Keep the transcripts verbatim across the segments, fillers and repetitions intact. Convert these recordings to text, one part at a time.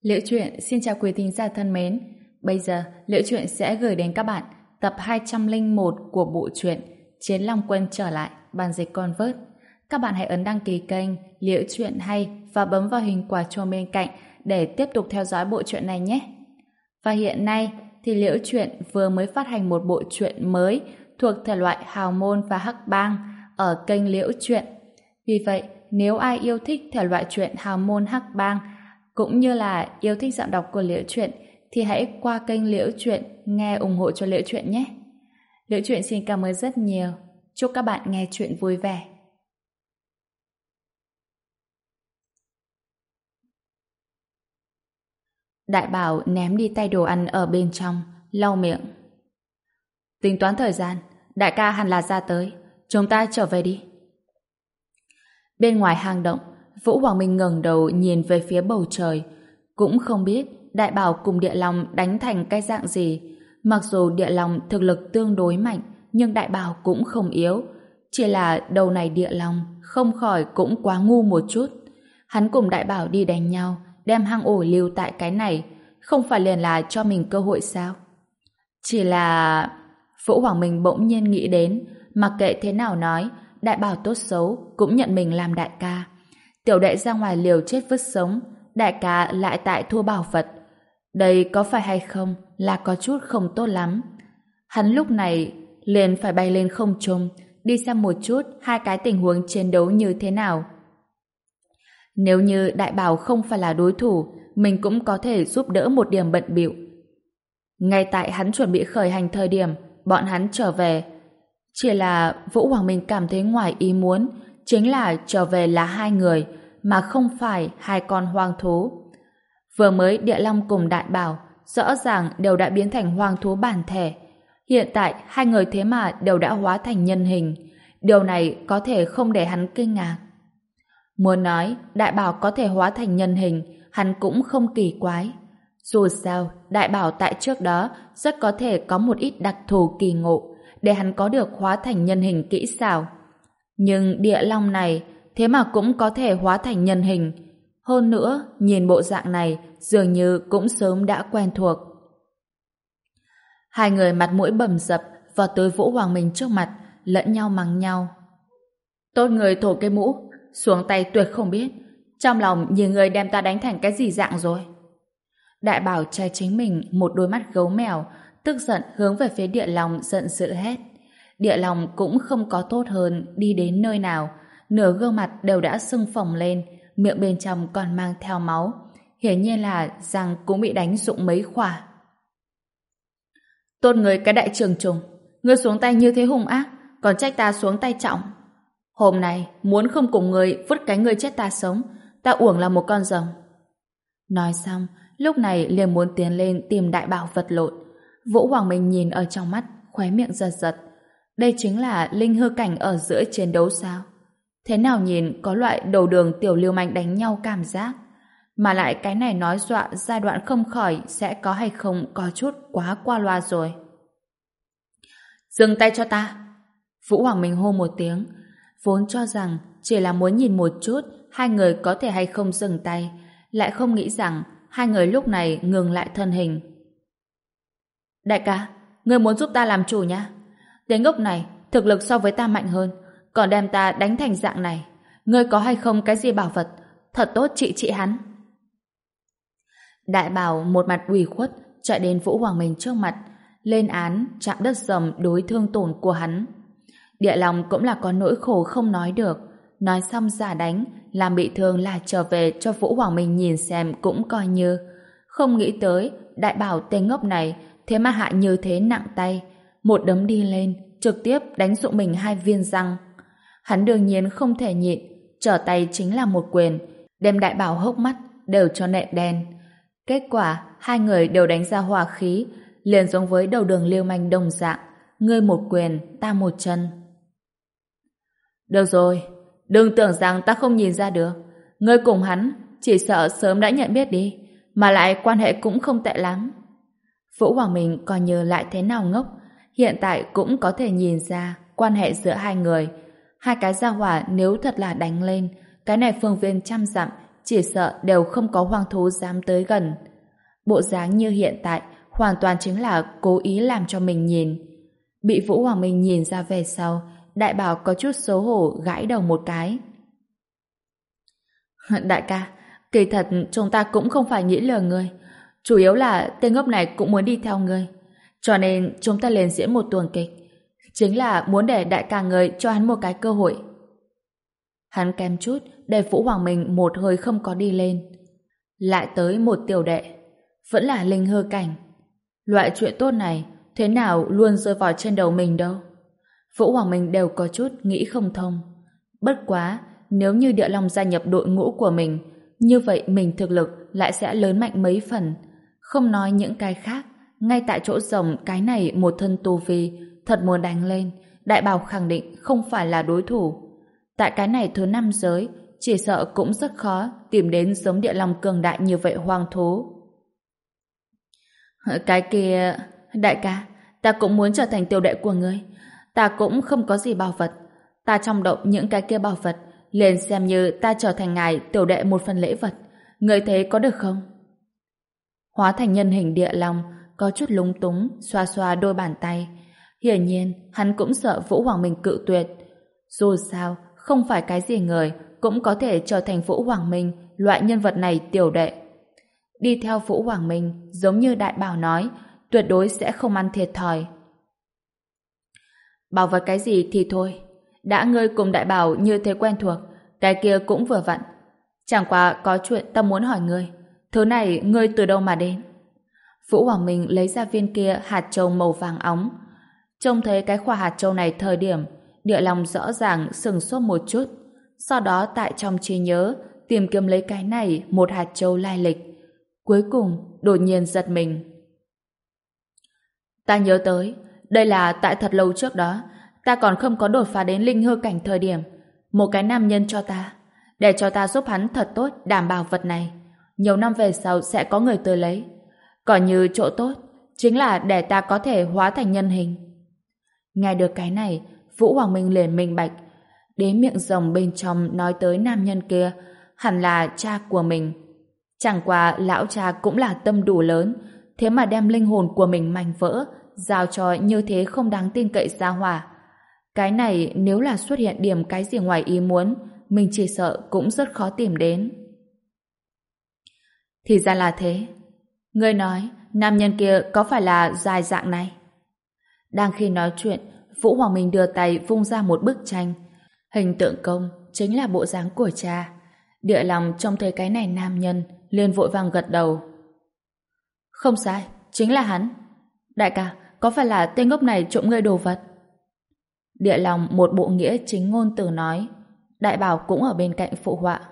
Liễu Chuyện xin chào quý thính giả thân mến. Bây giờ, Liễu Chuyện sẽ gửi đến các bạn tập hai trăm lẻ một của bộ truyện Chiến Long Quân trở lại, bản dịch Convert. Các bạn hãy ấn đăng ký kênh Liễu Chuyện hay và bấm vào hình quả chuông bên cạnh để tiếp tục theo dõi bộ truyện này nhé. Và hiện nay thì Liễu Chuyện vừa mới phát hành một bộ truyện mới thuộc thể loại hào môn và hắc bang ở kênh Liễu Chuyện. Vì vậy, nếu ai yêu thích thể loại truyện hào môn hắc bang cũng như là yêu thích giọng đọc của Liễu Chuyện thì hãy qua kênh Liễu Chuyện nghe ủng hộ cho Liễu Chuyện nhé. Liễu Chuyện xin cảm ơn rất nhiều. Chúc các bạn nghe chuyện vui vẻ. Đại Bảo ném đi tay đồ ăn ở bên trong, lau miệng. Tính toán thời gian, đại ca hẳn là ra tới. Chúng ta trở về đi. Bên ngoài hang động, Vũ Hoàng Minh ngẩng đầu nhìn về phía bầu trời. Cũng không biết Đại Bảo cùng Địa Long đánh thành cái dạng gì. Mặc dù Địa Long thực lực tương đối mạnh, nhưng Đại Bảo cũng không yếu. Chỉ là đầu này Địa Long không khỏi cũng quá ngu một chút. Hắn cùng Đại Bảo đi đánh nhau, đem hang ổ lưu tại cái này, không phải liền là cho mình cơ hội sao? Chỉ là... Vũ Hoàng Minh bỗng nhiên nghĩ đến, mặc kệ thế nào nói, Đại Bảo tốt xấu cũng nhận mình làm đại ca. Tiểu đệ ra ngoài liều chết vứt sống, đại ca lại tại thua bảo vật. Đây có phải hay không là có chút không tốt lắm. Hắn lúc này liền phải bay lên không trung, đi xem một chút hai cái tình huống chiến đấu như thế nào. Nếu như Đại Bảo không phải là đối thủ, mình cũng có thể giúp đỡ một điểm bận bịu. Ngay tại hắn chuẩn bị khởi hành thời điểm, bọn hắn trở về. Chỉ là Vũ Hoàng Minh cảm thấy ngoài ý muốn, chính là trở về là hai người, mà không phải hai con hoang thú. Vừa mới Địa Long cùng Đại Bảo rõ ràng đều đã biến thành hoang thú bản thể. Hiện tại hai người thế mà đều đã hóa thành nhân hình. Điều này có thể không để hắn kinh ngạc. Muốn nói Đại Bảo có thể hóa thành nhân hình, hắn cũng không kỳ quái. Dù sao, Đại Bảo tại trước đó rất có thể có một ít đặc thù kỳ ngộ để hắn có được hóa thành nhân hình kỹ xảo. Nhưng Địa Long này thế mà cũng có thể hóa thành nhân hình. Hơn nữa, nhìn bộ dạng này dường như cũng sớm đã quen thuộc. Hai người mặt mũi bầm dập vào tới Vũ Hoàng Minh trước mặt, lẫn nhau mắng nhau. Tốt người thổ cái mũ, xuống tay tuyệt không biết. Trong lòng nhìn người đem ta đánh thành cái gì dạng rồi. Đại Bảo trai chính mình một đôi mắt gấu mèo, tức giận hướng về phía Địa Long giận dữ hét. Địa Long cũng không có tốt hơn đi đến nơi nào, nửa gương mặt đều đã sưng phồng lên, miệng bên trong còn mang theo máu, hiển nhiên là răng cũng bị đánh rụng mấy khỏa. Tốt người cái đại trường trùng, ngươi xuống tay như thế hung ác, còn trách ta xuống tay trọng. Hôm nay muốn không cùng người vứt cái người chết ta sống, ta uổng là một con rồng. Nói xong, lúc này liền muốn tiến lên tìm Đại Bảo vật lộn. Vũ Hoàng Minh nhìn ở trong mắt, khóe miệng giật giật. Đây chính là linh hư cảnh ở giữa chiến đấu sao? Thế nào nhìn có loại đầu đường tiểu lưu manh đánh nhau cảm giác. Mà lại cái này nói dọa giai đoạn không khỏi sẽ có hay không có chút quá qua loa rồi. Dừng tay cho ta! Vũ Hoàng Minh hô một tiếng, vốn cho rằng chỉ là muốn nhìn một chút hai người có thể hay không dừng tay, lại không nghĩ rằng hai người lúc này ngừng lại thân hình. Đại ca, ngươi muốn giúp ta làm chủ nhá. Tên ngốc này thực lực so với ta mạnh hơn, còn đem ta đánh thành dạng này. Ngươi có hay không cái gì bảo vật, thật tốt trị trị hắn. Đại Bảo một mặt ủy khuất chạy đến Vũ Hoàng Minh trước mặt, lên án chạm đất rầm đối thương tổn của hắn. Địa Long cũng là có nỗi khổ không nói được, nói xong giả đánh, làm bị thương là trở về cho Vũ Hoàng Minh nhìn xem cũng coi như. Không nghĩ tới Đại Bảo tên ngốc này thế mà hạ như thế nặng tay, một đấm đi lên trực tiếp đánh rụng mình hai viên răng. Hắn đương nhiên không thể nhịn, trở tay chính là một quyền, đem Đại Bảo hốc mắt đều cho nện đen. Kết quả hai người đều đánh ra hỏa khí, liền giống với đầu đường liêu manh đồng dạng, ngươi một quyền ta một chân. Được rồi, đừng tưởng rằng ta không nhìn ra được, ngươi cùng hắn chỉ sợ sớm đã nhận biết đi, mà lại quan hệ cũng không tệ lắm. Vũ Hoàng Minh coi như lại thế nào ngốc, hiện tại cũng có thể nhìn ra quan hệ giữa hai người. Hai cái gia hỏa nếu thật là đánh lên, cái này phương viên trăm dặm chỉ sợ đều không có hoang thú dám tới gần. Bộ dáng như hiện tại hoàn toàn chính là cố ý làm cho mình nhìn. Bị Vũ Hoàng Minh nhìn ra về sau, Đại Bảo có chút xấu hổ gãi đầu một cái. Đại ca, kỳ thật chúng ta cũng không phải nghĩ lừa ngươi. Chủ yếu là tên ngốc này cũng muốn đi theo ngươi. Cho nên chúng ta liền diễn một tuồng kịch. Chính là muốn để đại ca ngươi cho hắn một cái cơ hội. Hắn kém chút để Vũ Hoàng Minh một hơi không có đi lên. Lại tới một tiểu đệ. Vẫn là linh hư cảnh. Loại chuyện tốt này thế nào luôn rơi vào trên đầu mình đâu. Vũ Hoàng Minh đều có chút nghĩ không thông. Bất quá, nếu như Địa Long gia nhập đội ngũ của mình, như vậy mình thực lực lại sẽ lớn mạnh mấy phần. Không nói những cái khác, ngay tại chỗ rồng cái này một thân tu vi, thật muốn đánh lên, Đại Bảo khẳng định không phải là đối thủ. Tại cái này thứ năm giới, chỉ sợ cũng rất khó tìm đến giống Địa Long cường đại như vậy hoang thú. Cái kia... Đại ca, ta cũng muốn trở thành tiểu đệ của ngươi. Ta cũng không có gì bảo vật. Ta trong động những cái kia bảo vật, liền xem như ta trở thành ngài tiểu đệ một phần lễ vật. Ngươi thấy có được không? Hóa thành nhân hình Địa Long, có chút lúng túng, xoa xoa đôi bàn tay. Hiển nhiên, hắn cũng sợ Vũ Hoàng Minh cự tuyệt. Dù sao, không phải cái gì người cũng có thể trở thành Vũ Hoàng Minh, loại nhân vật này tiểu đệ. Đi theo Vũ Hoàng Minh, giống như Đại Bảo nói, tuyệt đối sẽ không ăn thiệt thòi. Bảo vật cái gì thì thôi. Đã ngươi cùng Đại Bảo như thế quen thuộc, cái kia cũng vừa vặn. Chẳng qua có chuyện ta muốn hỏi ngươi. Thứ này ngươi từ đâu mà đến? Vũ Hoàng Minh lấy ra viên kia hạt châu màu vàng óng. Trông thấy cái khoa hạt châu này thời điểm, Địa Long rõ ràng sừng sốt một chút. Sau đó tại trong trí nhớ, tìm kiếm lấy cái này một hạt châu lai lịch. Cuối cùng, đột nhiên giật mình. Ta nhớ tới, đây là tại thật lâu trước đó, ta còn không có đột phá đến linh hư cảnh thời điểm, một cái nam nhân cho ta, để cho ta giúp hắn thật tốt đảm bảo vật này. Nhiều năm về sau sẽ có người tới lấy. Còn như chỗ tốt, chính là để ta có thể hóa thành nhân hình. Nghe được cái này, Vũ Hoàng Minh liền minh bạch. Đến miệng rồng bên trong nói tới nam nhân kia, hẳn là cha của mình. Chẳng qua lão cha cũng là tâm đủ lớn, thế mà đem linh hồn của mình mảnh vỡ, giao cho như thế không đáng tin cậy gia hỏa. Cái này nếu là xuất hiện điểm cái gì ngoài ý muốn, mình chỉ sợ cũng rất khó tìm đến. Thì ra là thế. Ngươi nói, nam nhân kia có phải là dài dạng này? Đang khi nói chuyện, Vũ Hoàng Minh đưa tay vung ra một bức tranh. Hình tượng công chính là bộ dáng của cha. Địa Long trông thấy cái này nam nhân, liền vội vàng gật đầu. Không sai, chính là hắn. Đại ca, có phải là tên ngốc này trộm ngươi đồ vật? Địa Long một bộ nghĩa chính ngôn từ nói. Đại Bảo cũng ở bên cạnh phụ họa.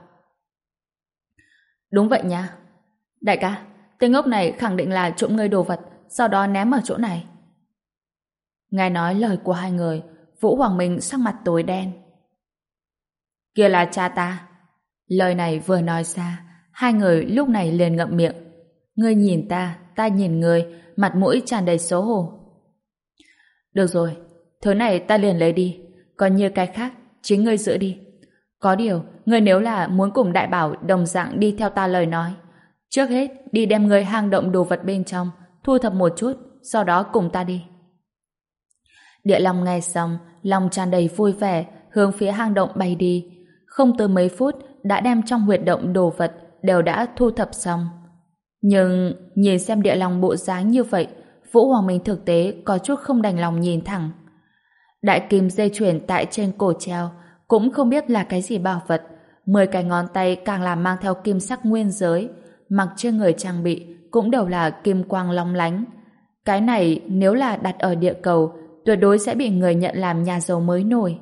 Đúng vậy nha. Đại ca, tên ngốc này khẳng định là trộm ngươi đồ vật, sau đó ném ở chỗ này. Nghe nói lời của hai người, Vũ Hoàng Minh sắc mặt tối đen. Kia là cha ta. Lời này vừa nói ra, hai người lúc này liền ngậm miệng. Ngươi nhìn ta, ta nhìn ngươi, mặt mũi tràn đầy xấu hổ. Được rồi, thứ này ta liền lấy đi, còn như cái khác, chính ngươi giữ đi. Có điều, ngươi nếu là muốn cùng Đại Bảo đồng dạng đi theo ta lời nói, trước hết đi đem ngươi hang động đồ vật bên trong, thu thập một chút, sau đó cùng ta đi. Địa Long nghe xong, lòng tràn đầy vui vẻ, hướng phía hang động bay đi. Không tới mấy phút, đã đem trong huyệt động đồ vật đều đã thu thập xong. Nhưng nhìn xem Địa Long bộ dáng như vậy, Vũ Hoàng Minh thực tế có chút không đành lòng nhìn thẳng. Đại kim dây chuyền tại trên cổ treo cũng không biết là cái gì bảo vật, mười cái ngón tay càng là mang theo kim sắc nguyên giới, mặc trên người trang bị cũng đều là kim quang long lánh. Cái này nếu là đặt ở địa cầu, tuyệt đối sẽ bị người nhận làm nhà giàu mới nổi.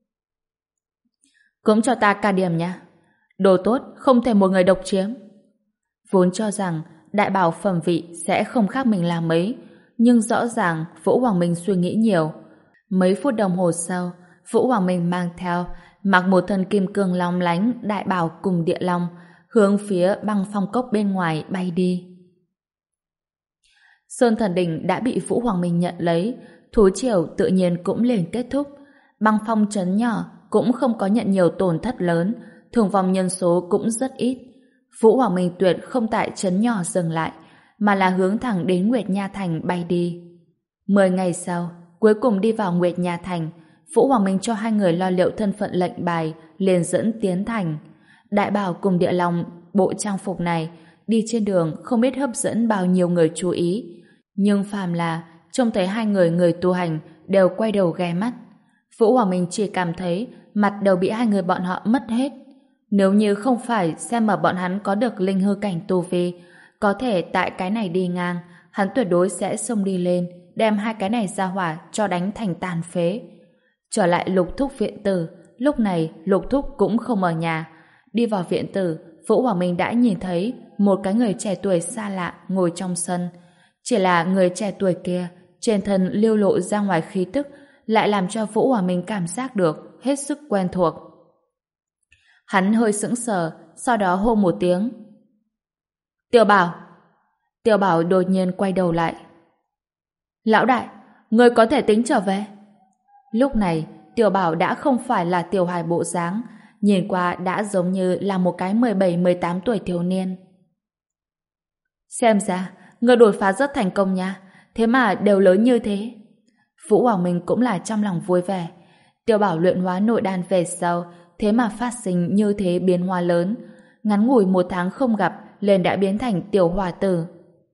Cũng cho ta ca điểm nha. Đồ tốt không thể một người độc chiếm. Vốn cho rằng Đại Bảo phẩm vị sẽ không khác mình là mấy, nhưng rõ ràng Vũ Hoàng Minh suy nghĩ nhiều. Mấy phút đồng hồ sau, Vũ Hoàng Minh mang theo mặc một thân kim cương long lánh Đại Bảo cùng Địa Long hướng phía băng phong cốc bên ngoài bay đi. Sơn Thần Đỉnh đã bị Vũ Hoàng Minh nhận lấy, thú triều tự nhiên cũng liền kết thúc. Băng phong trấn nhỏ cũng không có nhận nhiều tổn thất lớn, thương vong nhân số cũng rất ít. Vũ Hoàng Minh Tuyệt không tại trấn nhỏ dừng lại, mà là hướng thẳng đến Nguyệt Nha Thành bay đi. Mười ngày sau, cuối cùng đi vào Nguyệt Nha Thành, Vũ Hoàng Minh cho hai người lo liệu thân phận lệnh bài, liền dẫn tiến thành. Đại Bảo cùng Địa Long bộ trang phục này đi trên đường không biết hấp dẫn bao nhiêu người chú ý, nhưng phàm là trông thấy hai người người tu hành đều quay đầu ghé mắt. Vũ Hoàng Minh chỉ cảm thấy mặt đều bị hai người bọn họ mất hết. Nếu như không phải xem mà bọn hắn có được linh hư cảnh tu vi, có thể tại cái này đi ngang, hắn tuyệt đối sẽ xông đi lên, đem hai cái này ra hỏa cho đánh thành tàn phế. Trở lại Lục Thúc viện tử, lúc này Lục Thúc cũng không ở nhà. Đi vào viện tử, Vũ Hoàng Minh đã nhìn thấy một cái người trẻ tuổi xa lạ ngồi trong sân. Chỉ là người trẻ tuổi kia, trên thân lưu lộ ra ngoài khí tức, lại làm cho Vũ Hoàng Minh cảm giác được hết sức quen thuộc. Hắn hơi sững sờ, sau đó hô một tiếng. Tiểu Bảo! Tiểu Bảo đột nhiên quay đầu lại. Lão đại, người có thể tính trở về. Lúc này, Tiểu Bảo đã không phải là tiểu hài bộ dáng, nhìn qua đã giống như là một cái mười bảy mười tám tuổi thiếu niên. Xem ra, người đột phá rất thành công nha, thế mà đều lớn như thế. Vũ Hoàng Minh cũng là trong lòng vui vẻ. Tiểu Bảo luyện hóa nội đan về sau, thế mà phát sinh như thế biến hóa lớn. Ngắn ngủi một tháng không gặp, liền đã biến thành tiểu hòa tử.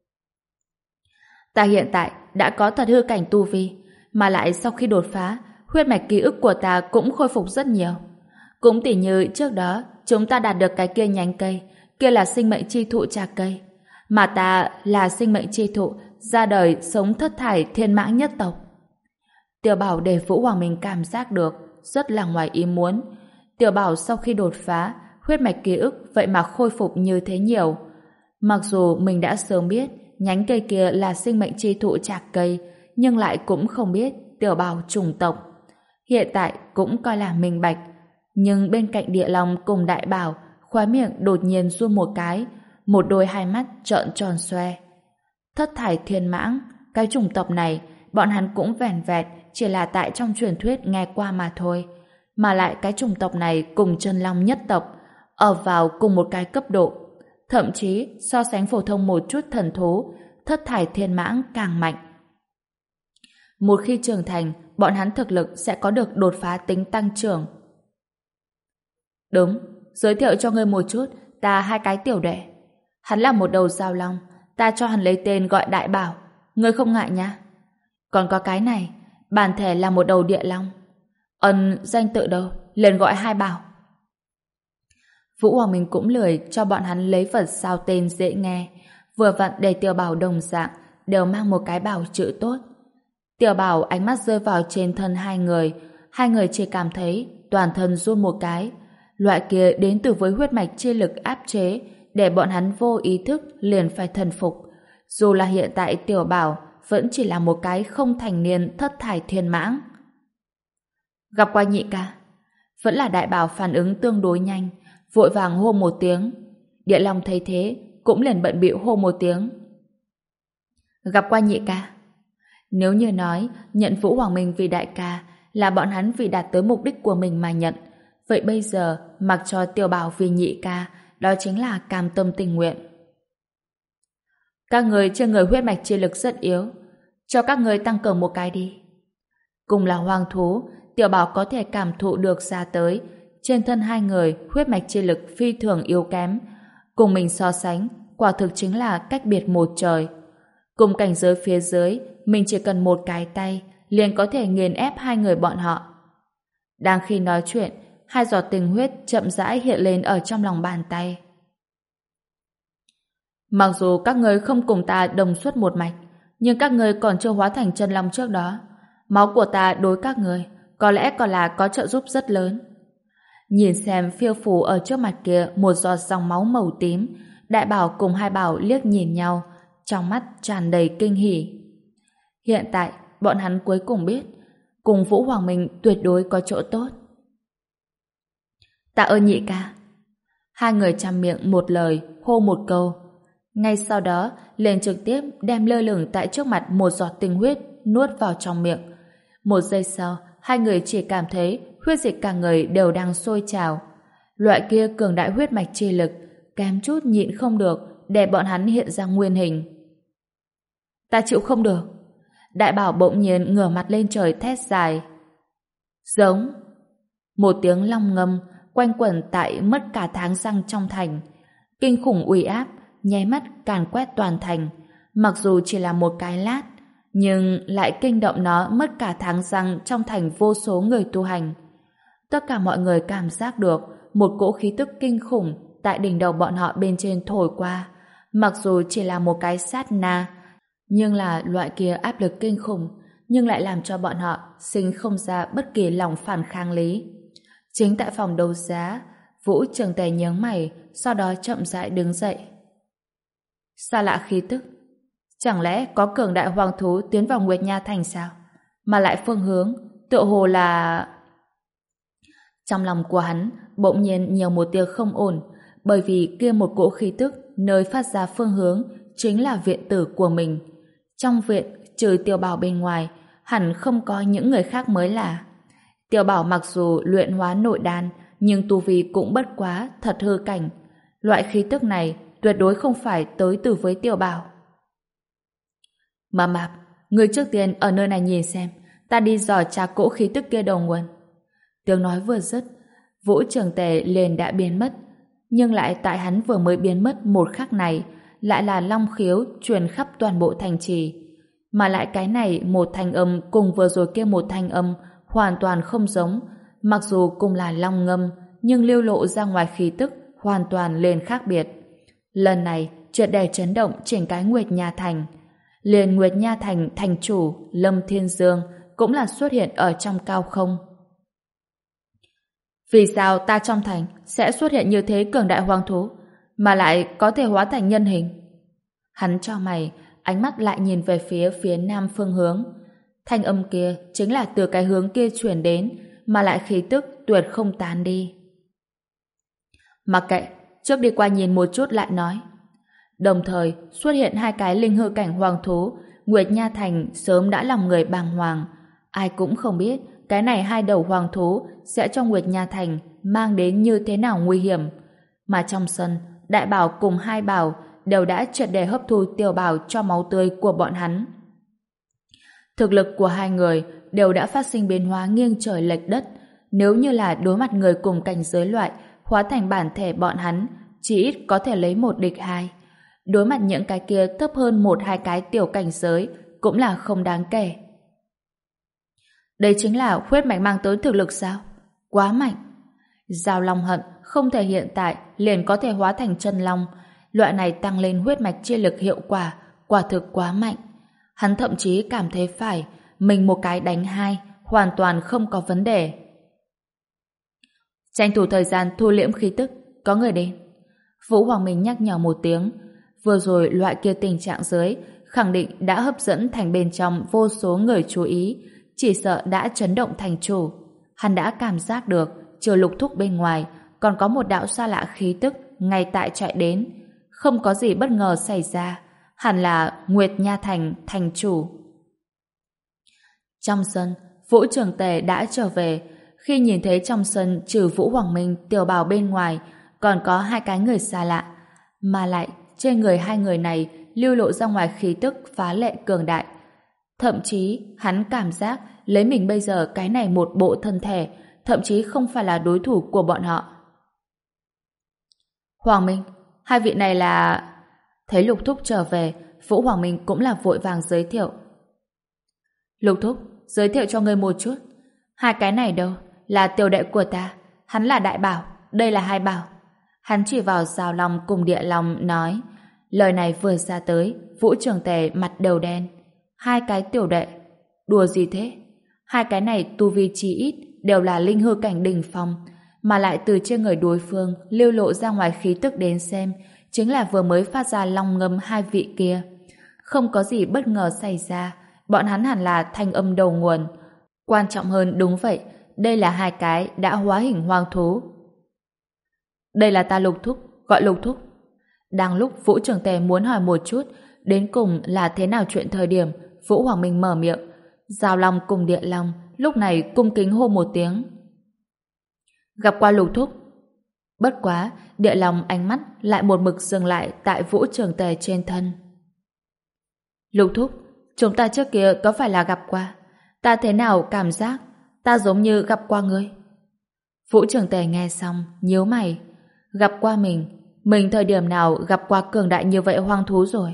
Ta hiện tại đã có thật hư cảnh tu vi, mà lại sau khi đột phá, huyết mạch ký ức của ta cũng khôi phục rất nhiều. Cũng tỉ như trước đó, chúng ta đạt được cái kia nhánh cây, kia là sinh mệnh chi thụ trà cây. Mà ta là sinh mệnh chi thụ, ra đời sống thất thải thiên mãng nhất tộc. Tiểu Bảo để Vũ Hoàng Minh cảm giác được rất là ngoài ý muốn. Tiểu Bảo sau khi đột phá, huyết mạch ký ức vậy mà khôi phục như thế nhiều. Mặc dù mình đã sớm biết nhánh cây kia là sinh mệnh chi thụ trạc cây, nhưng lại cũng không biết Tiểu Bảo chủng tộc. Hiện tại cũng coi là minh bạch. Nhưng bên cạnh Địa Long cùng Đại Bảo, khóe miệng đột nhiên run một cái, một đôi hai mắt trợn tròn xoe. Thất thải thiên mãng, cái chủng tộc này, bọn hắn cũng vẻn vẹt chỉ là tại trong truyền thuyết nghe qua mà thôi. Mà lại cái chủng tộc này cùng chân long nhất tộc, ở vào cùng một cái cấp độ. Thậm chí so sánh phổ thông một chút thần thú, thất thải thiên mãng càng mạnh. Một khi trưởng thành, bọn hắn thực lực sẽ có được đột phá tính tăng trưởng. Đúng, giới thiệu cho ngươi một chút, ta hai cái tiểu đệ. Hắn là một đầu giao long, ta cho hắn lấy tên gọi Đại Bảo, ngươi không ngại nha. Còn có cái này, bản thể là một đầu địa long. Ân, danh tự đâu, liền gọi Hai Bảo. Vũ Hoàng Minh cũng lười cho bọn hắn lấy vật sao tên dễ nghe, vừa vặn để Tiểu Bảo đồng dạng đều mang một cái bảo chữ tốt. Tiểu Bảo ánh mắt rơi vào trên thân hai người, hai người chỉ cảm thấy toàn thân run một cái. Loại kia đến từ với huyết mạch chi lực áp chế, để bọn hắn vô ý thức liền phải thần phục. Dù là hiện tại Tiểu Bảo vẫn chỉ là một cái không thành niên thất thải thiên mãng. Gặp qua nhị ca. Vẫn là Đại Bảo phản ứng tương đối nhanh, vội vàng hô một tiếng. Địa Long thấy thế cũng liền bận bịu hô một tiếng. Gặp qua nhị ca. Nếu như nói nhận Vũ Hoàng Minh vì đại ca là bọn hắn vì đạt tới mục đích của mình mà nhận, vậy bây giờ mặc cho Tiểu Bảo vì nhị ca, đó chính là cam tâm tình nguyện. Các người trên người huyết mạch chi lực rất yếu, cho các người tăng cường một cái đi. Cùng là hoang thú, Tiểu Bảo có thể cảm thụ được ra tới trên thân hai người huyết mạch chi lực phi thường yếu kém, cùng mình so sánh quả thực chính là cách biệt một trời. Cùng cảnh giới phía dưới, mình chỉ cần một cái tay liền có thể nghiền ép hai người bọn họ. Đang khi nói chuyện, hai giọt tình huyết chậm rãi hiện lên ở trong lòng bàn tay. Mặc dù các người không cùng ta đồng xuất một mạch, nhưng các người còn chưa hóa thành chân long trước đó. Máu của ta đối các người có lẽ còn là có trợ giúp rất lớn. Nhìn xem phiêu phù ở trước mặt kia một giọt dòng máu màu tím, Đại Bảo cùng Hai Bảo liếc nhìn nhau, trong mắt tràn đầy kinh hỉ. Hiện tại, bọn hắn cuối cùng biết, cùng Vũ Hoàng Minh tuyệt đối có chỗ tốt. Tạ ơn nhị ca. Hai người chăm miệng một lời, hô một câu. Ngay sau đó, liền trực tiếp đem lơ lửng tại trước mặt một giọt tinh huyết nuốt vào trong miệng. Một giây sau, hai người chỉ cảm thấy huyết dịch cả người đều đang sôi trào. Loại kia cường đại huyết mạch chi lực, kém chút nhịn không được để bọn hắn hiện ra nguyên hình. Ta chịu không được. Đại bảo bỗng nhiên ngửa mặt lên trời thét dài. Giống. Một tiếng long ngâm quanh quẩn tại mất cả tháng răng trong thành. Kinh khủng uy áp nháy mắt càn quét toàn thành. Mặc dù chỉ là một cái lát, nhưng lại kinh động nó mất cả tháng răng trong thành vô số người tu hành. Tất cả mọi người cảm giác được một cỗ khí tức kinh khủng tại đỉnh đầu bọn họ bên trên thổi qua. Mặc dù chỉ là một cái sát na, nhưng là loại kia áp lực kinh khủng, nhưng lại làm cho bọn họ sinh không ra bất kỳ lòng phản kháng lý. Chính tại phòng đấu giá, Vũ Trường Tề nhướng mày, sau đó chậm rãi đứng dậy. Xa lạ khí tức. Chẳng lẽ có cường đại hoàng thú tiến vào Nguyệt Nha Thành sao? Mà lại phương hướng, tựa hồ là... Trong lòng của hắn bỗng nhiên nhiều một tia không ổn, bởi vì kia một cỗ khí tức nơi phát ra phương hướng chính là viện tử của mình. Trong viện, trừ Tiểu Bảo bên ngoài, hẳn không có những người khác mới lạ. Tiểu Bảo mặc dù luyện hóa nội đan, nhưng tu vi cũng bất quá thật hư cảnh. Loại khí tức này tuyệt đối không phải tới từ với Tiểu Bảo. Mà Mạp, người trước tiên ở nơi này nhìn xem, ta đi dò tra cỗ khí tức kia đầu nguồn. Tiếng nói vừa dứt, Vũ Trường Tề liền đã biến mất, nhưng lại tại hắn vừa mới biến mất một khắc này, lại là long khiếu truyền khắp toàn bộ thành trì. Mà lại cái này một thanh âm cùng vừa rồi kia một thanh âm hoàn toàn không giống, mặc dù cùng là long ngâm, nhưng lưu lộ ra ngoài khí tức hoàn toàn lên khác biệt. Lần này triệt để chấn động chỉnh cái Nguyệt Nha Thành. Liền Nguyệt Nha Thành thành chủ Lâm Thiên Dương cũng là xuất hiện ở trong cao không. Vì sao ta trong thành sẽ xuất hiện như thế cường đại hoang thú, mà lại có thể hóa thành nhân hình? Hắn cho mày, ánh mắt lại nhìn về phía phía nam phương hướng. Thanh âm kia chính là từ cái hướng kia chuyển đến, mà lại khí tức tuyệt không tán đi. Mặc kệ, trước đi qua nhìn một chút lại nói. Đồng thời xuất hiện hai cái linh hư cảnh hoàng thú, Nguyệt Nha Thành sớm đã lòng người bàng hoàng. Ai cũng không biết cái này hai đầu hoàng thú sẽ cho Nguyệt Nha Thành mang đến như thế nào nguy hiểm. Mà trong sân, Đại Bảo cùng Hai Bảo đều đã triệt để hấp thu Tiểu Bảo cho máu tươi của bọn hắn. Thực lực của hai người đều đã phát sinh biến hóa nghiêng trời lệch đất. Nếu như là đối mặt người cùng cảnh giới loại hóa thành bản thể bọn hắn, chỉ ít có thể lấy một địch hai. Đối mặt những cái kia thấp hơn một hai cái tiểu cảnh giới cũng là không đáng kể. Đây chính là huyết mạch mang tới thực lực sao? Quá mạnh. Giao long hận không thể hiện tại liền có thể hóa thành chân long. Loại này tăng lên huyết mạch chi lực hiệu quả quả thực quá mạnh. Hắn thậm chí cảm thấy phải mình một cái đánh hai hoàn toàn không có vấn đề. Tranh thủ thời gian thu liễm khí tức, có người đến. Vũ Hoàng Minh nhắc nhở một tiếng. Vừa rồi loại kia tình trạng dưới khẳng định đã hấp dẫn thành bên trong vô số người chú ý, chỉ sợ đã chấn động thành chủ. Hắn đã cảm giác được trừ Lục Thúc bên ngoài còn có một đạo xa lạ khí tức ngay tại chạy đến. Không có gì bất ngờ xảy ra, hẳn là Nguyệt Nha Thành thành chủ. Trong sân, Vũ Trường Tề đã trở về. Khi nhìn thấy trong sân trừ Vũ Hoàng Minh, Tiểu Bảo bên ngoài còn có hai cái người xa lạ, mà lại trên người hai người này lưu lộ ra ngoài khí tức phá lệ cường đại. Thậm chí hắn cảm giác lấy mình bây giờ cái này một bộ thân thể thậm chí không phải là đối thủ của bọn họ. Hoàng Minh, hai vị này là... Thấy Lục Thúc trở về, Vũ Hoàng Minh cũng là vội vàng giới thiệu. Lục Thúc, giới thiệu cho ngươi một chút. Hai cái này đâu? Là tiểu đệ của ta. Hắn là Đại Bảo, đây là Hai Bảo. Hắn chỉ vào Giao Long cùng Địa Long nói. Lời này vừa ra tới, Vũ Trường Tề mặt đầu đen. Hai cái tiểu đệ? Đùa gì thế? Hai cái này tu vi chí ít đều là linh hư cảnh đỉnh phong, mà lại từ trên người đối phương lưu lộ ra ngoài khí tức đến xem chính là vừa mới phát ra long ngâm hai vị kia. Không có gì bất ngờ xảy ra, bọn hắn hẳn là thanh âm đầu nguồn. Quan trọng hơn đúng vậy, đây là hai cái đã hóa hình hoang thú. Đây là ta Lục Thúc, gọi Lục Thúc. Đang lúc Vũ Trường Tề muốn hỏi một chút đến cùng là thế nào chuyện thời điểm, Vũ Hoàng Minh mở miệng. Giao Long cùng Địa Long lúc này cung kính hô một tiếng. Gặp qua Lục Thúc. Bất quá, Địa Long ánh mắt lại một mực dừng lại tại Vũ Trường Tề trên thân. Lục thúc, chúng ta trước kia có phải là gặp qua? Ta thế nào cảm giác ta giống như gặp qua ngươi? Vũ Trường Tề nghe xong, nhíu mày. Gặp qua mình? Mình thời điểm nào gặp qua cường đại như vậy hoang thú rồi?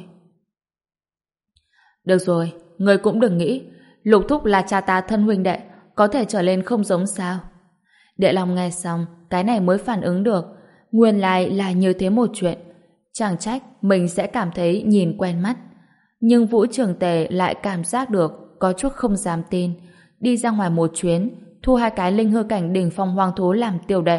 Được rồi, ngươi cũng đừng nghĩ Lục thúc là cha ta thân huynh đệ, có thể trở lên không giống sao? Địa Long nghe xong, cái này mới phản ứng được. Nguyên lai là như thế một chuyện. Chẳng trách mình sẽ cảm thấy nhìn quen mắt. Nhưng Vũ Trường Tề lại cảm giác được có chút không dám tin. Đi ra ngoài một chuyến, thu hai cái linh hư cảnh đỉnh phong hoang thú làm tiểu đệ.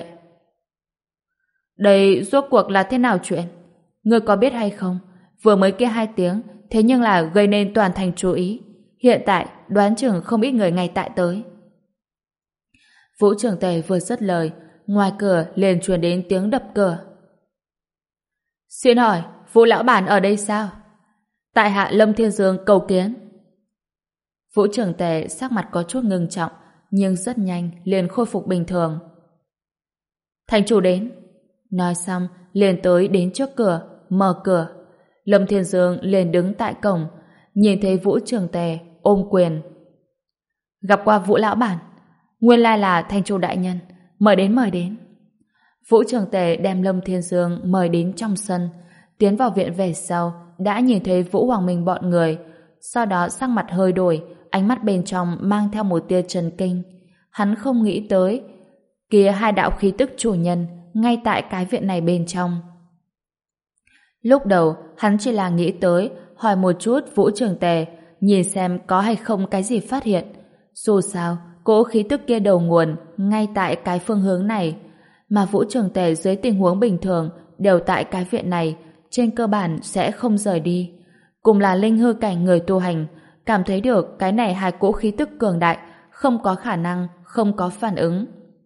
Đây rốt cuộc là thế nào chuyện? Ngươi có biết hay không? Vừa mới kia hai tiếng, thế nhưng là gây nên toàn thành chú ý. Hiện tại, đoán chừng không ít người ngay tại tới. Vũ Trường Tề vừa dứt lời, ngoài cửa liền truyền đến tiếng đập cửa. Xin hỏi, Vũ lão bản ở đây sao? Tại hạ Lâm Thiên Dương cầu kiến. Vũ Trường Tề sắc mặt có chút ngưng trọng, nhưng rất nhanh liền khôi phục bình thường. Thành chủ đến. Nói xong, liền tới đến trước cửa, mở cửa. Lâm Thiên Dương liền đứng tại cổng, nhìn thấy Vũ Trường Tề ôm quyền. Gặp qua Vũ lão bản, nguyên lai là thành chủ đại nhân, mời đến mời đến. Vũ Trường Tề đem Lâm Thiên Dương mời đến trong sân, tiến vào viện về sau, đã nhìn thấy Vũ Hoàng Minh bọn người, sau đó sắc mặt hơi đổi, ánh mắt bên trong mang theo một tia chấn kinh. Hắn không nghĩ tới, kia hai đạo khí tức chủ nhân ngay tại cái viện này bên trong. Lúc đầu, hắn chỉ là nghĩ tới hỏi một chút Vũ Trường Tề, nhìn xem có hay không cái gì phát hiện. Dù sao, cỗ khí tức kia đầu nguồn ngay tại cái phương hướng này, mà Vũ Trường Tề dưới tình huống bình thường đều tại cái viện này, trên cơ bản sẽ không rời đi. Cùng là linh hư cảnh người tu hành, cảm thấy được cái này hai cỗ khí tức cường đại, không có khả năng không có phản ứng.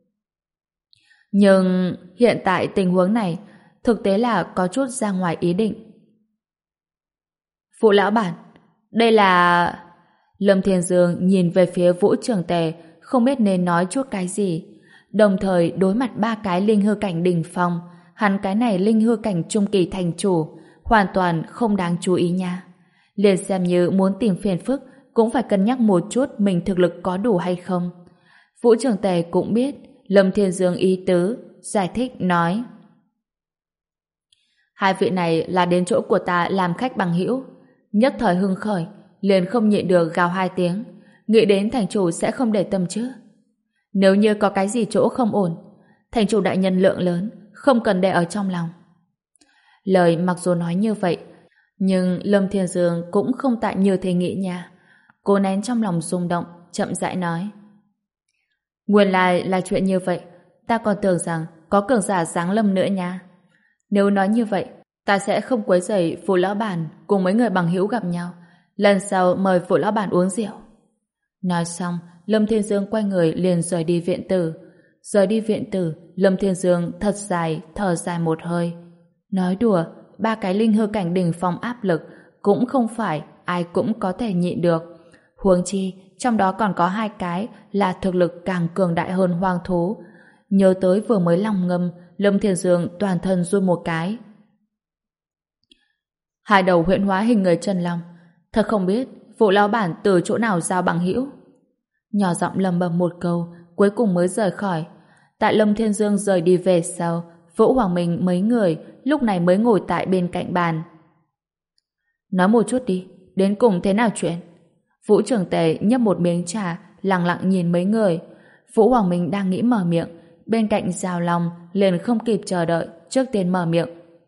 Nhưng hiện tại tình huống này thực tế là có chút ra ngoài ý định. Vũ lão bản, đây là... Lâm Thiên Dương nhìn về phía Vũ Trường Tề, không biết nên nói chút cái gì. Đồng thời đối mặt ba cái linh hư cảnh đỉnh phong, hắn cái này linh hư cảnh trung kỳ thành chủ, hoàn toàn không đáng chú ý nha. Liền xem như muốn tìm phiền phức, cũng phải cân nhắc một chút mình thực lực có đủ hay không. Vũ Trường Tề cũng biết Lâm Thiên Dương ý tứ, giải thích nói: hai vị này là đến chỗ của ta làm khách bằng hữu, nhất thời hưng khởi, liền không nhịn được gào hai tiếng, nghĩ đến thành chủ sẽ không để tâm chứ. Nếu như có cái gì chỗ không ổn, thành chủ đại nhân lượng lớn, không cần để ở trong lòng. Lời mặc dù nói như vậy, nhưng Lâm Thiên Dương cũng không tại như thế nghĩ nha. Cô nén trong lòng rung động, chậm rãi nói: nguyên lai là chuyện như vậy, ta còn tưởng rằng có cường giả giáng lâm nữa nha. Nếu nói như vậy, ta sẽ không quấy rầy Phù lão bản cùng mấy người bằng hữu gặp nhau. Lần sau mời Phù lão bản uống rượu. Nói xong, Lâm Thiên Dương quay người liền rời đi viện tử. Rời đi viện tử, Lâm Thiên Dương thật dài, thở dài một hơi. Nói đùa, ba cái linh hư cảnh đỉnh phong áp lực cũng không phải ai cũng có thể nhịn được. Huống chi, trong đó còn có hai cái là thực lực càng cường đại hơn hoang thú. Nhớ tới vừa mới lòng ngâm, Lâm Thiên Dương toàn thân run một cái. Hai đầu huyễn hóa hình người chân long, thật không biết Vũ lão bản từ chỗ nào giao bằng hữu. Nhỏ giọng lầm bầm một câu, cuối cùng mới rời khỏi. Tại Lâm Thiên Dương rời đi về sau, Vũ Hoàng Minh mấy người lúc này mới ngồi tại bên cạnh bàn. Nói một chút đi, đến cùng thế nào chuyện? Vũ Trường Tề nhấp một miếng trà, lặng lặng nhìn mấy người. Vũ Hoàng Minh đang nghĩ mở miệng, bên cạnh Giao Long liền không kịp chờ đợi, trước tiên mở miệng.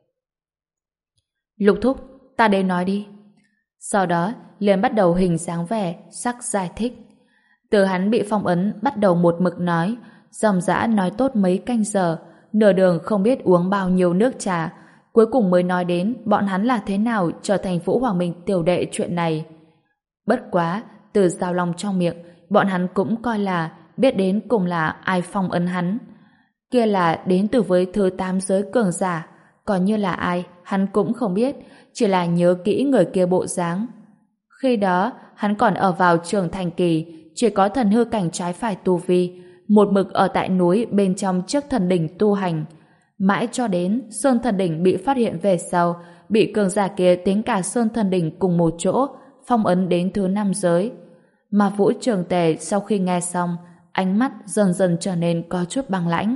Lục thúc, ta đến nói đi. Sau đó liền bắt đầu hình dáng vẻ sắc giải thích. Từ hắn bị phong ấn bắt đầu một mực nói, dòng dã nói tốt mấy canh giờ, nửa đường không biết uống bao nhiêu nước trà, cuối cùng mới nói đến bọn hắn là thế nào trở thành Vũ Hoàng Minh tiểu đệ chuyện này. Bất quá, từ Giao Long trong miệng, bọn hắn cũng coi là biết đến cùng là ai phong ấn hắn. Kia là đến từ với thứ tám giới cường giả, còn như là ai, hắn cũng không biết, chỉ là nhớ kỹ người kia bộ dáng. Khi đó, hắn còn ở vào trường thành kỳ, chỉ có thần hư cảnh trái phải tu vi, một mực ở tại núi bên trong trước thần đỉnh tu hành. Mãi cho đến Sơn Thần Đỉnh bị phát hiện về sau, bị cường giả kia tính cả Sơn Thần Đỉnh cùng một chỗ, phong ấn đến thứ năm giới. Mà Vũ Trường Tề sau khi nghe xong, ánh mắt dần dần trở nên có chút băng lãnh.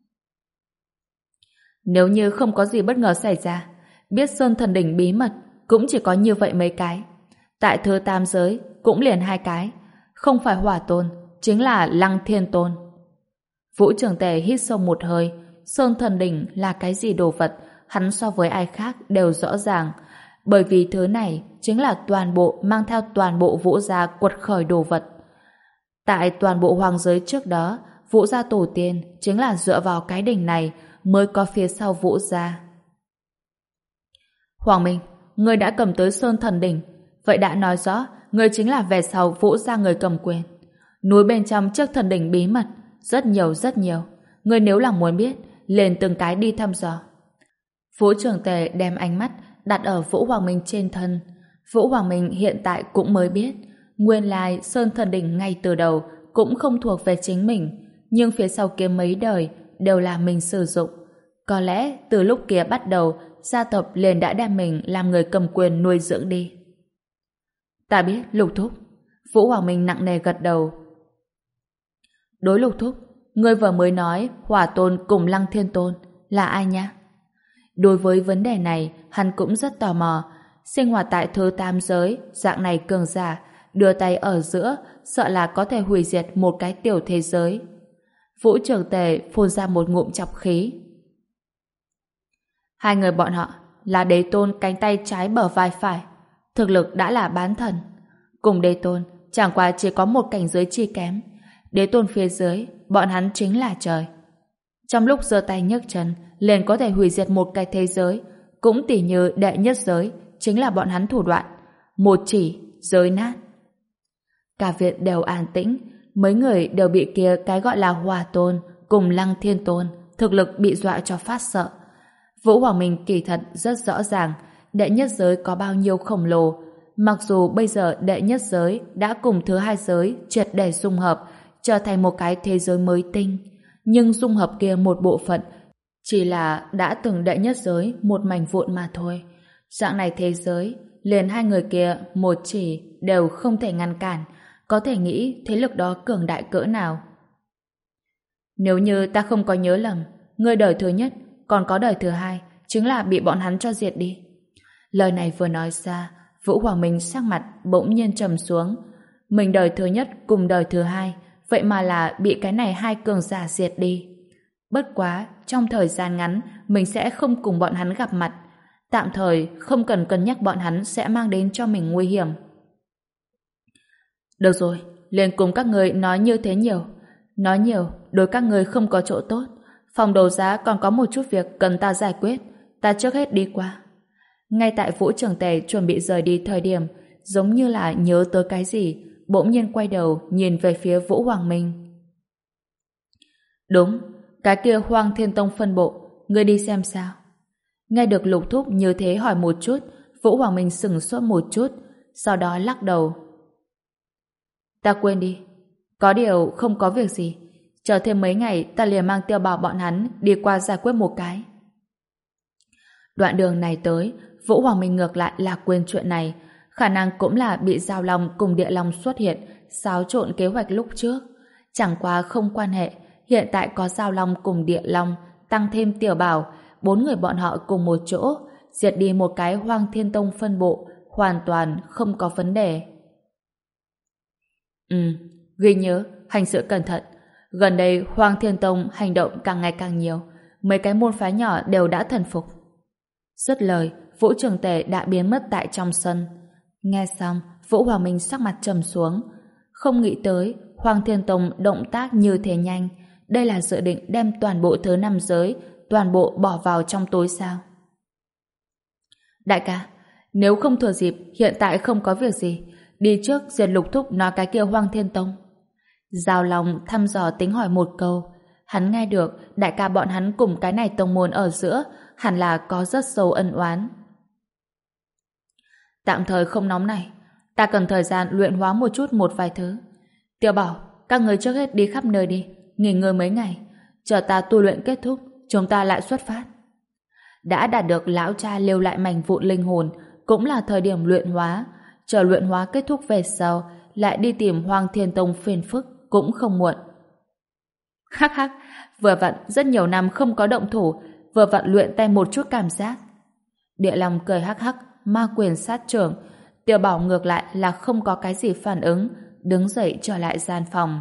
Nếu như không có gì bất ngờ xảy ra, biết Sơn Thần Đỉnh bí mật cũng chỉ có như vậy mấy cái. Tại thứ tam giới cũng liền hai cái, không phải Hỏa Tôn, chính là Lăng Thiên Tôn. Vũ Trường Tề hít sâu một hơi. Sơn Thần Đỉnh là cái gì đồ vật, hắn so với ai khác đều rõ ràng, bởi vì thứ này chính là toàn bộ mang theo toàn bộ Vũ gia quật khởi đồ vật. Tại toàn bộ hoàng giới trước đó, Vũ gia tổ tiên chính là dựa vào cái đỉnh này mới có phía sau Vũ gia. Hoàng Minh, ngươi đã cầm tới Sơn Thần Đỉnh, vậy đã nói rõ ngươi chính là về sau Vũ gia người cầm quyền. Núi bên trong chiếc thần đỉnh bí mật rất nhiều rất nhiều, ngươi nếu là muốn biết liền từng cái đi thăm dò. Vũ Trường Tề đem ánh mắt đặt ở Vũ Hoàng Minh trên thân. Vũ Hoàng Minh hiện tại cũng mới biết, nguyên lai Sơn Thần Đỉnh ngay từ đầu cũng không thuộc về chính mình, nhưng phía sau kia mấy đời đều là mình sử dụng. Có lẽ từ lúc kia bắt đầu, gia tộc liền đã đem mình làm người cầm quyền nuôi dưỡng đi. Ta biết, Lục Thúc. Vũ Hoàng Minh nặng nề gật đầu. Đối Lục Thúc, ngươi vừa mới nói Hỏa Tôn cùng Lăng Thiên Tôn là ai nhá? Đối với vấn đề này, hắn cũng rất tò mò. Sinh hoạt tại thứ tam giới, dạng này cường giả, đưa tay ở giữa, sợ là có thể hủy diệt một cái tiểu thế giới. Vũ Trường Tề phun ra một ngụm chọc khí. Hai người bọn họ là Đế Tôn cánh tay trái bờ vai phải, thực lực đã là bán thần. Cùng Đế Tôn chẳng qua chỉ có một cảnh giới chi kém. Đế Tôn phía dưới, bọn hắn chính là trời. Trong lúc giơ tay nhấc chân, liền có thể hủy diệt một cái thế giới, cũng tỉ như đệ nhất giới, chính là bọn hắn thủ đoạn. Một chỉ, giới nát. Cả viện đều an tĩnh, mấy người đều bị kia cái gọi là Hỏa Tôn cùng Lăng Thiên Tôn thực lực bị dọa cho phát sợ. Vũ Hoàng Minh kỳ thật rất rõ ràng đệ nhất giới có bao nhiêu khổng lồ. Mặc dù bây giờ đệ nhất giới đã cùng thứ hai giới triệt để dung hợp, trở thành một cái thế giới mới tinh, nhưng dung hợp kia một bộ phận chỉ là đã từng đệ nhất giới một mảnh vụn mà thôi. Dạng này thế giới, liền hai người kia một chỉ đều không thể ngăn cản, có thể nghĩ thế lực đó cường đại cỡ nào. Nếu như ta không có nhớ lầm, người đời thứ nhất còn có đời thứ hai chính là bị bọn hắn cho diệt đi. Lời này vừa nói ra, Vũ Hoàng Minh sắc mặt bỗng nhiên trầm xuống. Mình đời thứ nhất cùng đời thứ hai, vậy mà là bị cái này hai cường giả diệt đi. Bất quá, trong thời gian ngắn mình sẽ không cùng bọn hắn gặp mặt. Tạm thời không cần cân nhắc bọn hắn sẽ mang đến cho mình nguy hiểm. Được rồi, liền cùng các người nói như thế nhiều. Nói nhiều, đối các người không có chỗ tốt. Phòng đấu giá còn có một chút việc cần ta giải quyết. Ta trước hết đi qua. Ngay tại Vũ Trường Tề chuẩn bị rời đi thời điểm, giống như là nhớ tới cái gì, bỗng nhiên quay đầu nhìn về phía Vũ Hoàng Minh. Đúng, cái kia Hoang Thiên Tông phân bộ, ngươi đi xem sao? Nghe được Lục Thúc như thế hỏi một chút, Vũ Hoàng Minh sững sốt một chút, sau đó lắc đầu. Ta quên đi, có điều không có việc gì, chờ thêm mấy ngày ta liền mang Tiêu Bảo bọn hắn đi qua giải quyết một cái. Đoạn đường này tới, Vũ Hoàng Minh ngược lại là quên chuyện này, khả năng cũng là bị Giao Long cùng Địa Long xuất hiện, xáo trộn kế hoạch lúc trước. Chẳng qua không quan hệ, hiện tại có Giao Long cùng Địa Long, tăng thêm Tiểu Bảo, bốn người bọn họ cùng một chỗ, diệt đi một cái Hoang Thiên Tông phân bộ, hoàn toàn không có vấn đề. Ừ, ghi nhớ, hành sự cẩn thận. Gần đây Hoang Thiên Tông hành động càng ngày càng nhiều, mấy cái môn phái nhỏ đều đã thần phục. Dứt lời, Vũ Trường Tề đã biến mất tại trong sân. Nghe xong, Vũ Hoàng Minh sắc mặt trầm xuống. Không nghĩ tới Hoang Thiên Tông động tác như thế nhanh. Đây là dự định đem toàn bộ thứ năm giới, toàn bộ bỏ vào trong tối sao? Đại ca, nếu không thừa dịp, hiện tại không có việc gì, đi trước diệt Lục Thúc nói cái kia Hoang Thiên Tông. Giao Long thăm dò tính hỏi một câu. Hắn nghe được đại ca bọn hắn cùng cái này tông môn ở giữa hẳn là có rất sâu ân oán. Tạm thời không nóng này, ta cần thời gian luyện hóa một chút một vài thứ. Tiểu Bảo, các người trước hết đi khắp nơi đi, nghỉ ngơi mấy ngày, chờ ta tu luyện kết thúc, chúng ta lại xuất phát. Đã đạt được lão cha lưu lại mảnh vụn linh hồn, cũng là thời điểm luyện hóa. Chờ luyện hóa kết thúc về sau, lại đi tìm Hoang Thiên Tông phiền phức cũng không muộn. Hắc hắc, vừa vặn rất nhiều năm không có động thủ, vừa vặn luyện tay một chút cảm giác. Địa Long cười hắc hắc, ma quyền sát trưởng. Tiểu Bảo ngược lại là không có cái gì phản ứng, đứng dậy trở lại gian phòng.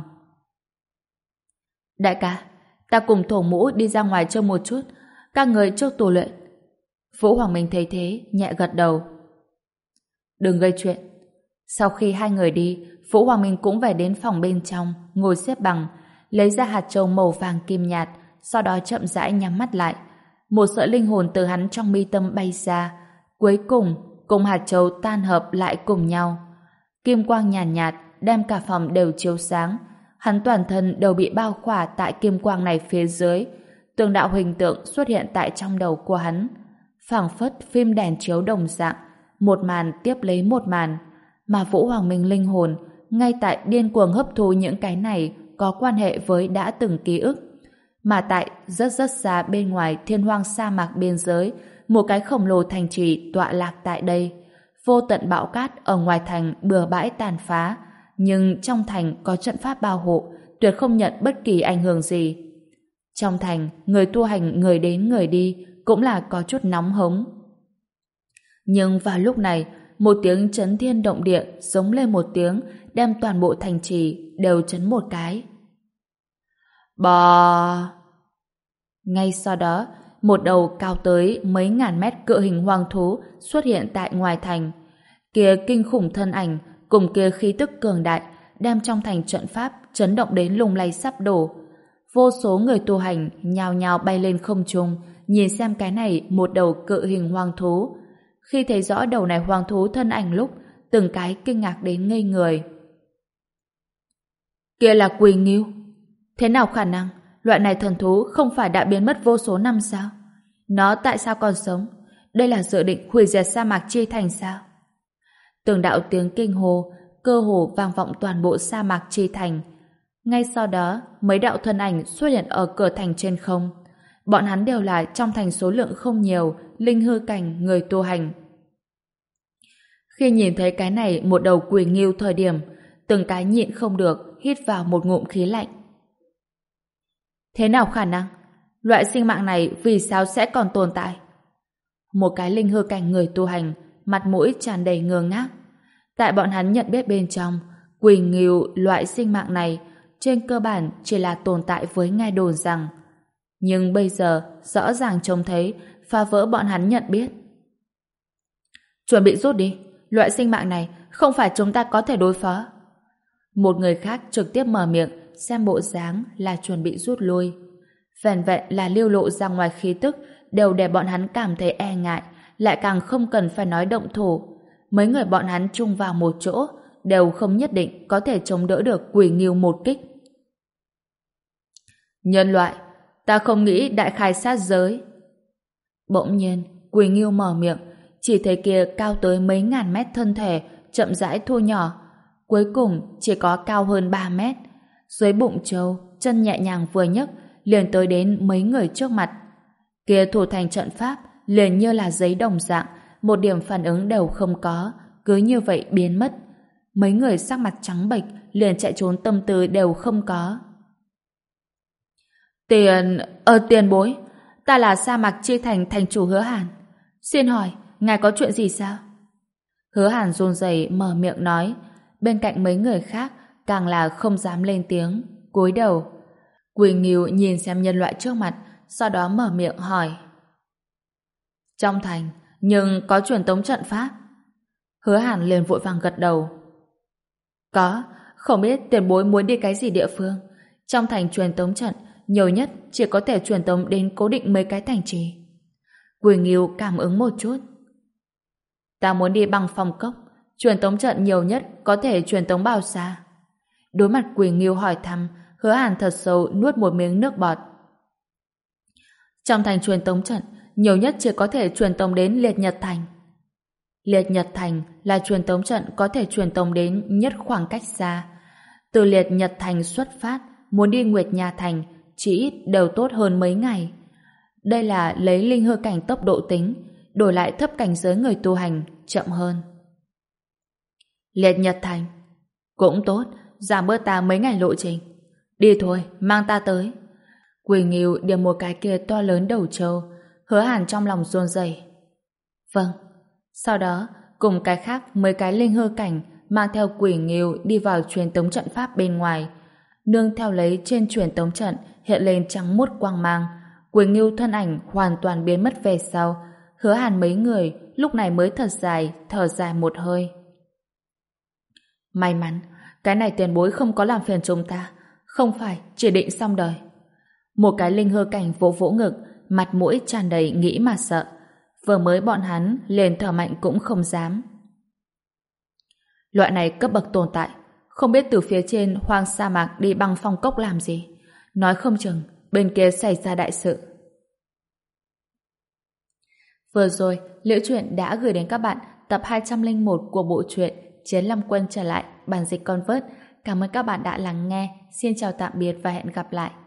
Đại ca, ta cùng Thổ Mũ đi ra ngoài chơi một chút, các người trước tù luyện. Vũ Hoàng Minh thấy thế, nhẹ gật đầu. Đừng gây chuyện. Sau khi hai người đi, Vũ Hoàng Minh cũng về đến phòng bên trong, ngồi xếp bằng, lấy ra hạt châu màu vàng kim nhạt, sau đó chậm rãi nhắm mắt lại. Một sợi linh hồn từ hắn trong mi tâm bay ra, cuối cùng cùng hạt châu tan hợp lại cùng nhau. Kim quang nhàn nhạt, nhạt đem cả phòng đều chiếu sáng. Hắn toàn thân đều bị bao khỏa tại kim quang này phía dưới. Từng đạo hình tượng xuất hiện tại trong đầu của hắn, phảng phất phim đèn chiếu đồng dạng, một màn tiếp lấy một màn. Mà Vũ Hoàng Minh linh hồn ngay tại điên cuồng hấp thu những cái này có quan hệ với đã từng ký ức. Mà tại rất rất xa bên ngoài thiên hoang sa mạc biên giới, một cái khổng lồ thành trì tọa lạc tại đây. Vô tận bão cát ở ngoài thành bừa bãi tàn phá, nhưng trong thành có trận pháp bảo hộ, tuyệt không nhận bất kỳ ảnh hưởng gì. Trong thành, người tu hành người đến người đi cũng là có chút nóng hống. Nhưng vào lúc này, một tiếng chấn thiên động địa giống lên một tiếng, đem toàn bộ thành trì đều chấn một cái. Bò! Ngay sau đó, một đầu cao tới mấy ngàn mét cự hình hoang thú xuất hiện tại ngoài thành. Kia kinh khủng thân ảnh cùng kia khí tức cường đại đem trong thành trận pháp chấn động đến lung lay sắp đổ. Vô số người tu hành nhào nhào bay lên không trung, nhìn xem cái này một đầu cự hình hoang thú. Khi thấy rõ đầu này hoang thú thân ảnh lúc, từng cái kinh ngạc đến ngây người. Kia là Quỳ Ngưu. Thế nào khả năng loại này thần thú không phải đã biến mất vô số năm sao? Nó tại sao còn sống? Đây là dự định hủy diệt sa mạc Chi Thành sao? Từng đạo tiếng kinh hô cơ hồ vang vọng toàn bộ sa mạc Chi Thành. Ngay sau đó, mấy đạo thân ảnh xuất hiện ở cửa thành trên không. Bọn hắn đều là trong thành số lượng không nhiều, linh hư cảnh người tu hành. Khi nhìn thấy cái này một đầu Quỳ Ngưu thời điểm, từng cái nhịn không được, hít vào một ngụm khí lạnh. Thế nào khả năng? Loại sinh mạng này vì sao sẽ còn tồn tại? Một cái linh hư cảnh người tu hành, mặt mũi tràn đầy ngơ ngác. Tại bọn hắn nhận biết bên trong, Quỳ Ngưu loại sinh mạng này trên cơ bản chỉ là tồn tại với nghe đồn rằng. Nhưng bây giờ rõ ràng trông thấy phá vỡ bọn hắn nhận biết. Chuẩn bị rút đi, loại sinh mạng này không phải chúng ta có thể đối phó. Một người khác trực tiếp mở miệng, xem bộ dáng là chuẩn bị rút lui. Vẻn vẹn là lưu lộ ra ngoài khí tức đều để bọn hắn cảm thấy e ngại, lại càng không cần phải nói động thủ. Mấy người bọn hắn chung vào một chỗ đều không nhất định có thể chống đỡ được Quỳ Ngưu một kích. Nhân loại, ta không nghĩ đại khai sát giới. Bỗng nhiên, Quỳ Ngưu mở miệng, chỉ thấy kia cao tới mấy ngàn mét thân thể chậm rãi thu nhỏ, cuối cùng chỉ có cao hơn ba mét. Dưới bụng trâu, chân nhẹ nhàng vừa nhấc, liền tới đến mấy người trước mặt. Kia thủ thành trận pháp liền như là giấy đồng dạng, một điểm phản ứng đều không có, cứ như vậy biến mất. Mấy người sắc mặt trắng bệch, liền chạy trốn tâm tư đều không có. Tiền... ờ tiền bối, ta là sa mạc Chi Thành thành chủ Hứa Hàn. Xin hỏi, ngài có chuyện gì sao? Hứa Hàn run rẩy mở miệng nói, bên cạnh mấy người khác càng là không dám lên tiếng, cúi đầu. Quỳ Ngưu nhìn xem nhân loại trước mặt, sau đó mở miệng hỏi. Trong thành, nhưng có truyền tống trận pháp? Hứa Hàn liền vội vàng gật đầu. Có, không biết tiền bối muốn đi cái gì địa phương. Trong thành truyền tống trận, nhiều nhất chỉ có thể truyền tống đến cố định mấy cái thành trì. Quỳ Ngưu cảm ứng một chút. Ta muốn đi Băng Phong Cốc, truyền tống trận nhiều nhất có thể truyền tống bao xa? Đối mặt Quỳ Ngưu hỏi thăm, Hứa Hàn thật sâu nuốt một miếng nước bọt. Trong thành truyền tống trận, nhiều nhất chỉ có thể truyền tống đến Liệt Nhật Thành. Liệt Nhật Thành là truyền tống trận có thể truyền tống đến nhất khoảng cách xa. Từ Liệt Nhật Thành xuất phát, muốn đi Nguyệt Nha Thành, chỉ ít đều tốt hơn mấy ngày. Đây là lấy linh hư cảnh tốc độ tính, đổi lại thấp cảnh giới người tu hành, chậm hơn. Liệt Nhật Thành. Cũng tốt, giảm bớt ta mấy ngày lộ trình. Đi thôi, mang ta tới. Quỳ Nghiêu điểm một cái kia to lớn đầu trâu, Hứa Hàn trong lòng run rẩy. Vâng. Sau đó, cùng cái khác mấy cái linh hư cảnh mang theo Quỷ Nghiêu đi vào truyền tống trận pháp bên ngoài. Nương theo lấy trên truyền tống trận hiện lên trắng muốt quang mang, Quỷ Nghiêu thân ảnh hoàn toàn biến mất về sau. Hứa Hàn mấy người lúc này mới thật dài, thở dài một hơi. May mắn, cái này tiền bối không có làm phiền chúng ta, không phải chỉ định xong đời. Một cái linh hư cảnh vỗ vỗ ngực, mặt mũi tràn đầy nghĩ mà sợ. Vừa mới bọn hắn liền thở mạnh cũng không dám. Loại này cấp bậc tồn tại, không biết từ phía trên hoang sa mạc đi băng phong cốc làm gì. Nói không chừng bên kia xảy ra đại sự. Vừa rồi, Liễu Chuyện đã gửi đến các bạn tập hai trăm lẻ một của bộ truyện Chiến Lâm Quân trở lại, bản dịch Convert. Cảm ơn các bạn đã lắng nghe. Xin chào tạm biệt và hẹn gặp lại.